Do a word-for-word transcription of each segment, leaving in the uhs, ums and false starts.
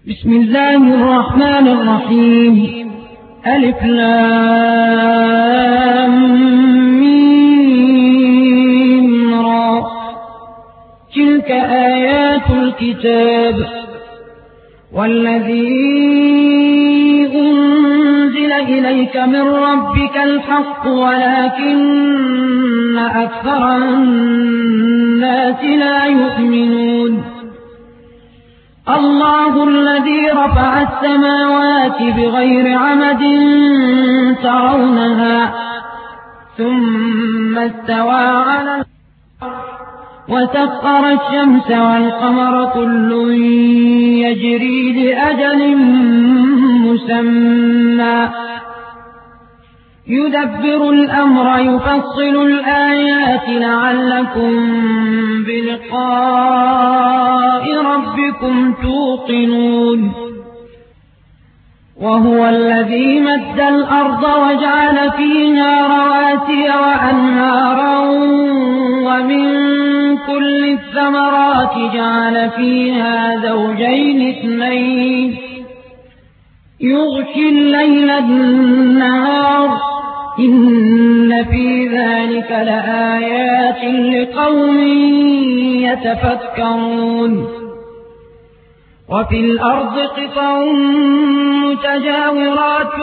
بسم الله الرحمن الرحيم. ألف لام ميم را. تلك آيات الكتاب والذي أنزل إليك من ربك الحق ولكن أكثر الناس لا يؤمنون. الله الذي رفع السماوات بغير عمد ترونها ثم استوى على الأرض وسخر الشمس والقمر كل يجري لأجل مسمى يدبر الأمر يفصل الآيات لعلكم بلقاء ربكم توقنون. وهو الذي مد الأرض وجعل فيها رواسي وأنهارا ومن كل الثمرات جعل فيها زوجين اثنين يغشي الليل النهار إن في ذلك لآيات لقوم يتفكرون. وفي الأرض قطع متجاورات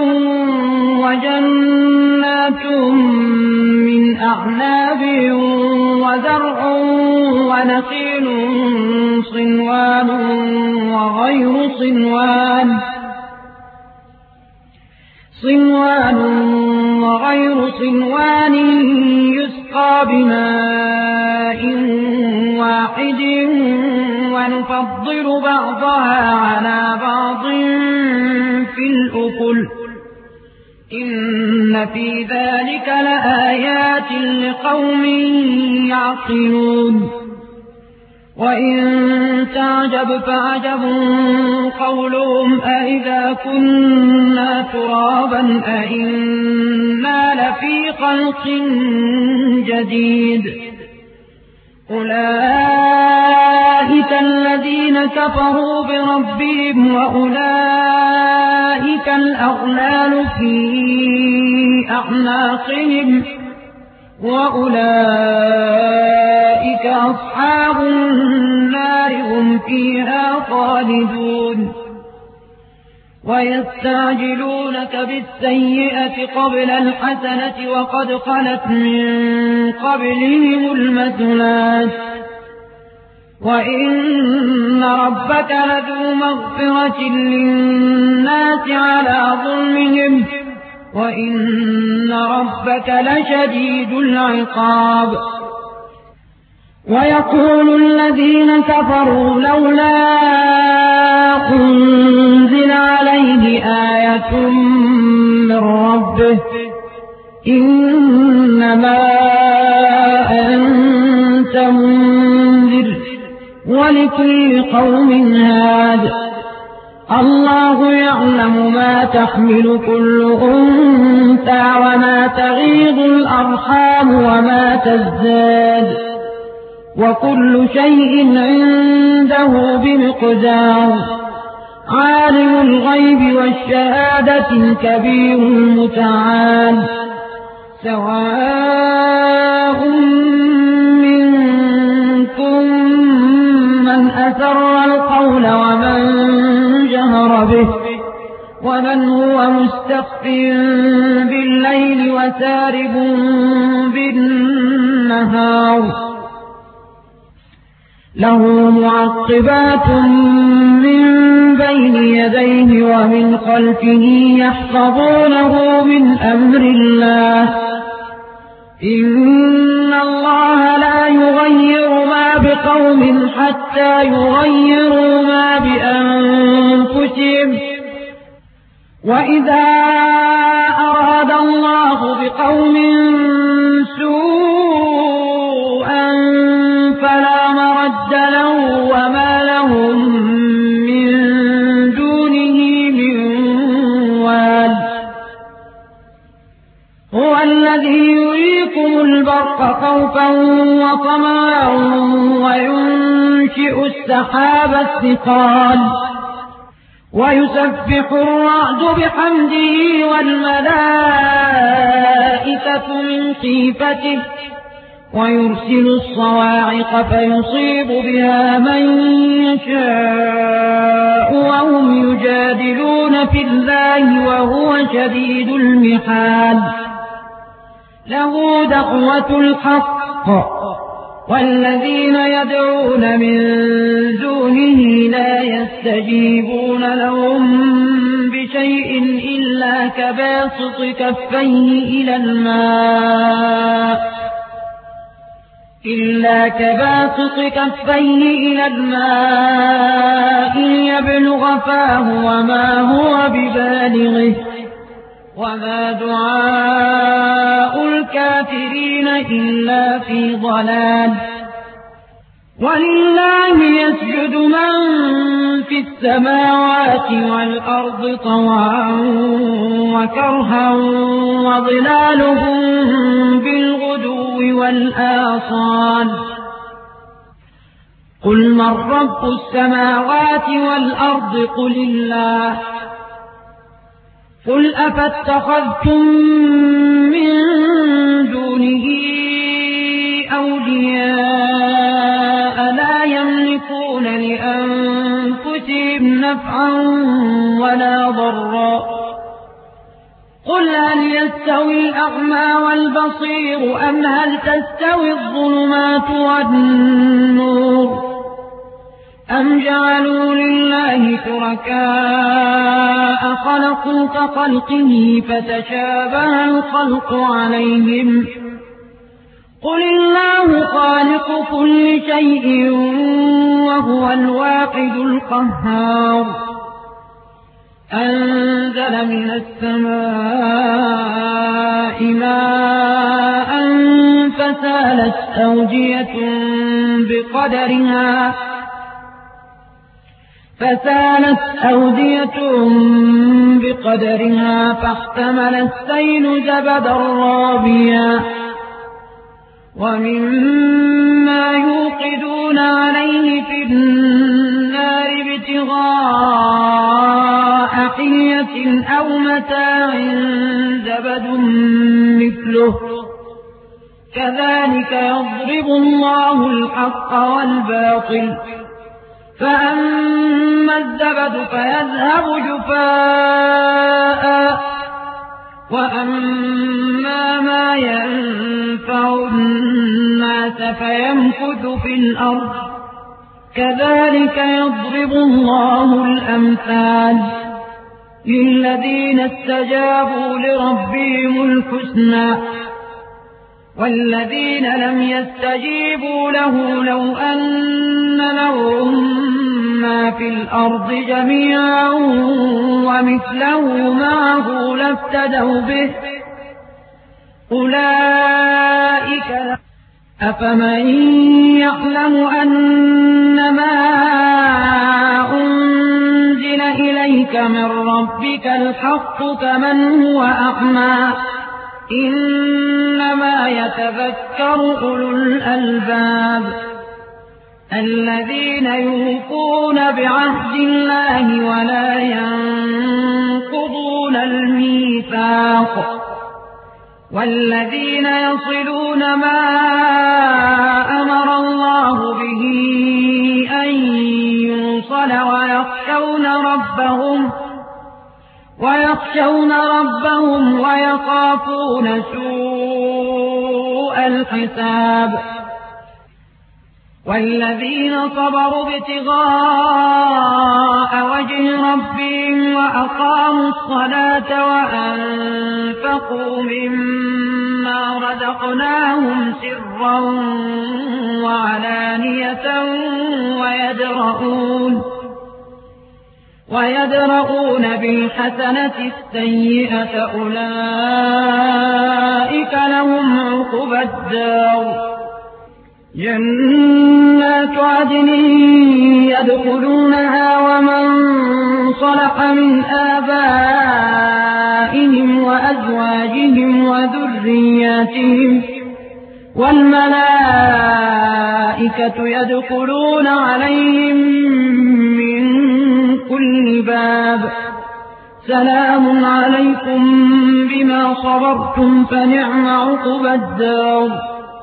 وجنات من أعناب وزرع ونخيل صنوان وغير صنوان صنوان وغير صنوان يسقى بماء واحد ونفضل بعضها على بعض في الأكل إن في ذلك لآيات لقوم يعقلون. وإن تعجب فعجب قولهم أئذا كنا ترابا أئنا لفي خلق جديد. أولئك الذين كفروا بربهم وأولئك الأغلال في أعناقهم وأولئك أصحاب النار هم فيها خالدون. ويستعجلونك بالسيئة قبل الحسنة وقد خلت من قبلهم المثلات وإن ربك لذو مغفرة للناس على ظلمهم وإن ربك لشديد العقاب. ويقول الذين كفروا لولا أنزل عليه آية من ربه إنما أنت منذر ولكل قوم هاد. الله يعلم ما تحمل كل أنثى وما تغيض الأرحام وما تزداد وكل شيء عنده بمقدار. عالم الغيب والشهادة الكبير المتعال. سواء منكم من أسر القول ومن جهر به ومن هو مستخف بالليل وسارب بالنهار. له معقبات من بين يديه ومن خلفه يحفظونه من أمر الله. إن الله لا يغير ما بقوم حتى يغيروا ما بأنفسهم وإذا أراد الله بقوم سوءا فلا مرد له وما لهم من دونه من وال. هو الذي يريكم البرق خوفا وطمعا وينشئ السحاب الثقال ويسبح الرعد بحمده والملائكة من خيفته ويرسل الصواعق فيصيب بها من يشاء وهم يجادلون في الله وهو شديد المحال له دعوة الحق والذين يدعون من دونه لا يستجيبون لهم بشيء إلا كباسط كفيه إلى الماء إلا كباسط كفيه إلى الماء ليبلغ فاه وما هو ببالغه وما دعاء الكافرين إلا في ضلال ولله يسجد من في السماوات والأرض طوعا وكرها وظلالهم بالغدو والآصال قل من رب السماوات والأرض قل الله قل أفاتخذتم من دونه أولياء لا يملكون لأنفسهم نفعا ولا ضرا قل هل يستوي الأعمى والبصير أم هل تستوي الظلمات والنور أم جعلوا لله شركاء خلقوا كخلقه فتشابه الخلق عليهم قل الله خالق كل شيء وهو الواحد القهار أنزل من السماء ماء فسالت أودية بقدرها فسالت أودية بقدرها فاحتمل السيل زبدا رابيا ومما يوقدون عليه في النار ابتغاء حلية أو متاع زبد مثله كذلك يضرب الله الحق والباطل فأما الزبد فيذهب جفاء وأما ما ينفع الناس فيمكث في الأرض كذلك يضرب الله الأمثال للذين استجابوا لربهم الحسنى والذين لم يستجيبوا له لو أن لهم ما في الأرض جميعا ومثله معه لافتدوا به أولئك أفمن يعلم أنما أنزل إليك من ربك الحق كمن هو أعمى إنما يتذكر أولو الألباب الذين يوفون بعهد الله ولا ينقضون الميثاق والذين يصلون ما أمر الله به أن يوصل ويخشون ربهم ويخشون ربهم ويخافون سوء الحساب والذين صبروا ابتغاء وجه ربهم وأقاموا الصلاة وأنفقوا مما رزقناهم سرا وعلانية ويدرؤون ويدرؤون بالحسنة السيئة أولئك لهم عقبى الدار جنات عدن يدخلونها ومن صلح من آبائهم وأزواجهم وذرياتهم والملائكة يدخلون عليهم من كل الباب سلام عليكم بما صبرتم فنعم عقبى الدار.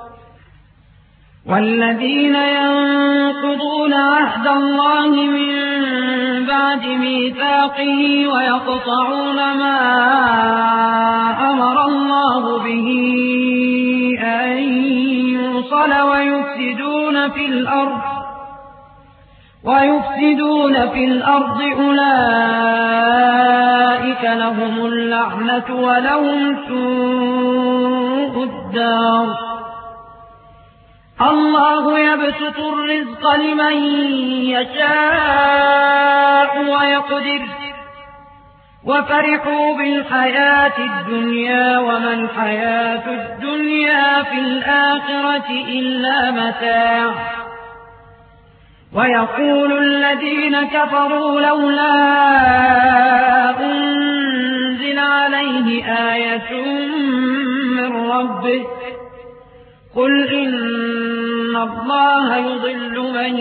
والذين ينقضون عهد الله من بعد ميثاقه ويقطعون ما أمر الله به أن يوصل ويفسدون في الأرض ويفسدون في الأرض أولئك لهم اللعنة ولهم سوء الدار. الله يبسط الرزق لمن يشاء ويقدر وفرحوا بالحياة الدنيا وما الحياة الدنيا في الآخرة إلا متاع. ويقول الذين كفروا لولا أنزل عليه آية من ربه قل إن الله يضل من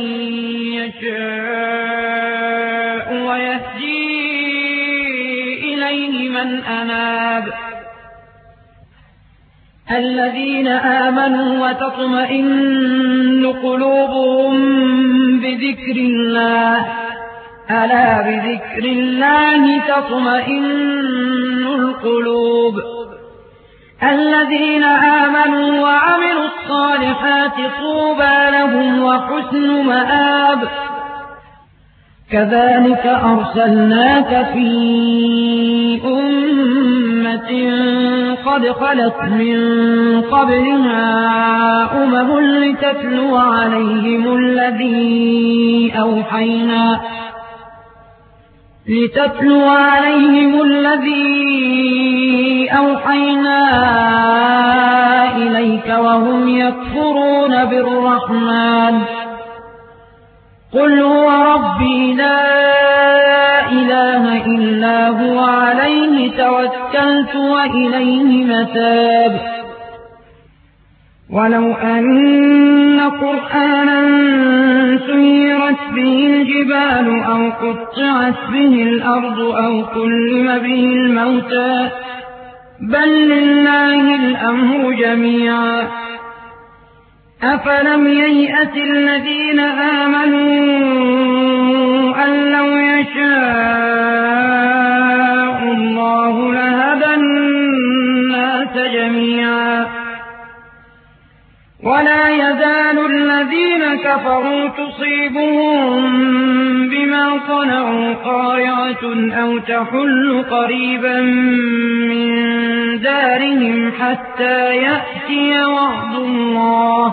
يشاء ويهدي إليه من أناب. الذين آمنوا وتطمئن قلوبهم بذكر الله ألا بذكر الله تطمئن القلوب. الذين آمنوا وعملوا الصالحات طوبى لهم وحسن مآب. كذلك أرسلناك في أمة قد خلت من قبلها أمم لتتلو عليهم الذي أوحينا لتتلو عليهم الذي أوحينا إليك وهم يكفرون بالرحمن قل هو ربي لا إله إلا هو عليه توكلت وإليه متاب. ولو أن قرآنا سيرت به الجبال أو قطعت به الأرض أو كلم به الموتى بل لله الأمر جميعا. أفلم ييأس الذين آمنوا أن لو يشاء الله لهدى الناس جميعا. ولا يزال الذين كفروا تصيبهم بما صنعوا قارعة أو تحل قريبا من دارهم حتى يأتي وعد الله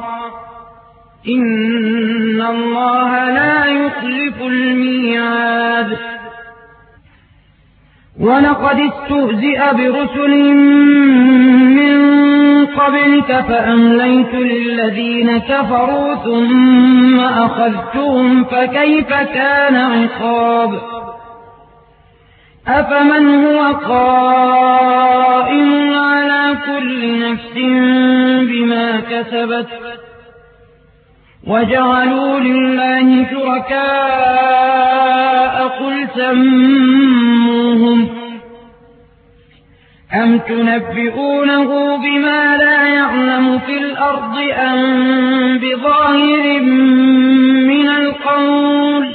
إن الله لا يخلف الميعاد. ولقد استهزئ برسل من قبلك فأمليت للذين كفروا ثم أخذتهم فكيف كان عقاب. أفمن هو قائم على كل نفس بما كسبت وجعلوا لله شركاء قل سموهم أم تنبئونه بما لا يعلم في الأرض أم بظاهر من القول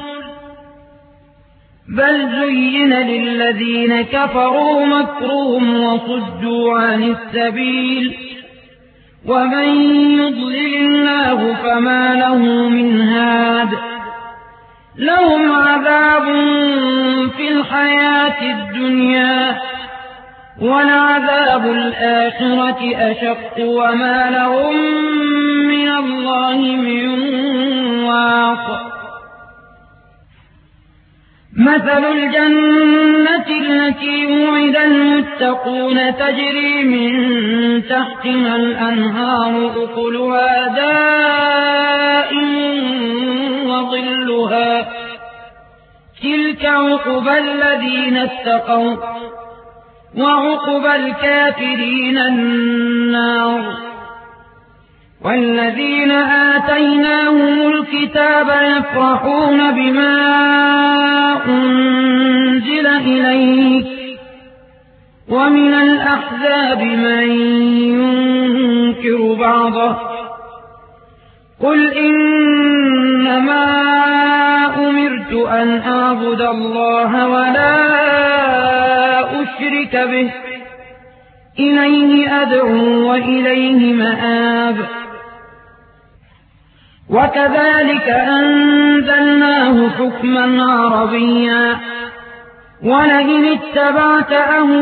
بل زين للذين كفروا مكرهم وصدوا عن السبيل ومن يضلل الله فما له من هاد. لهم عذاب في الحياة الدنيا ولعذاب الآخرة أشق وما لهم من الله من واق. مثل الجنة التي وعد المتقون تجري من تحتها الأنهار أكلها دائم وظلها تلك عقبى الذين اتقوا وعقبى الكافرين النار. والذين آتيناهم الكتاب يفرحون بما أنزل ومن الأحزاب من ينكر بعضه قل إنما أمرت أن أعبد الله ولا أشرك به إليه أدعو وإليه مآب وكذلك أنزلناه حكما عربيا ولئن اتبعت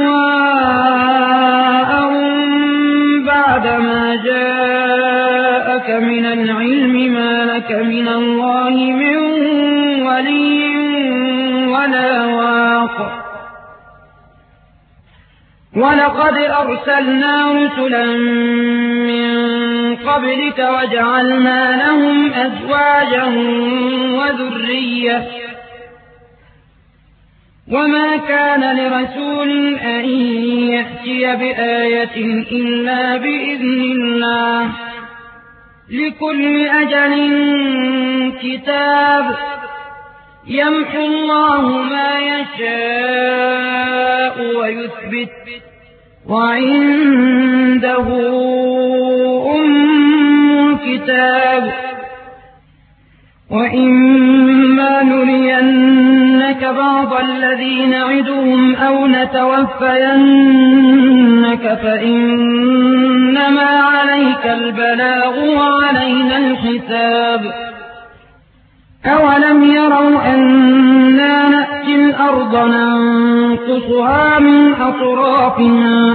أهواءهم بعدما جاءك من العلم ما لك من الله من ولي ولا واق ولقد أرسلنا رسلا من قبلك وجعلنا لهم أزواجا وذرية وما كان لرسول أن يأتي بآية إلا بإذن الله لكل أجل كتاب يمحو الله ما يشاء ويثبت وعنده أم الكتاب وإما نرينك بعض الذي نعدهم أو نتوفينك فإنما عليك البلاغ وعلينا الحساب أولم يروا أنا نأتي الأرض ننقصها من أطرافها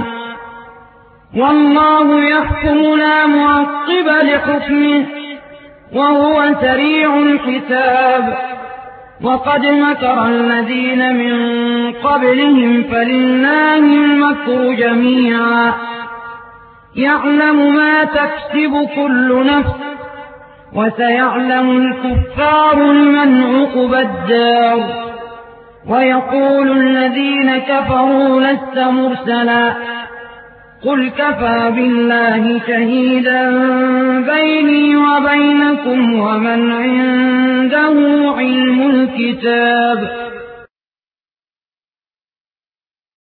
والله يحكم لا معقب لحكمه وهو سريع الحساب وقد مكر الذين من قبلهم فلله المكر جميعا يعلم ما تكسب كل نفس وسيعلم الكفار لمن عقبى الدار ويقول الذين كفروا لست مرسلا قل كفى بالله شهيدا بيني وبينكم ومن عنده علم الكتاب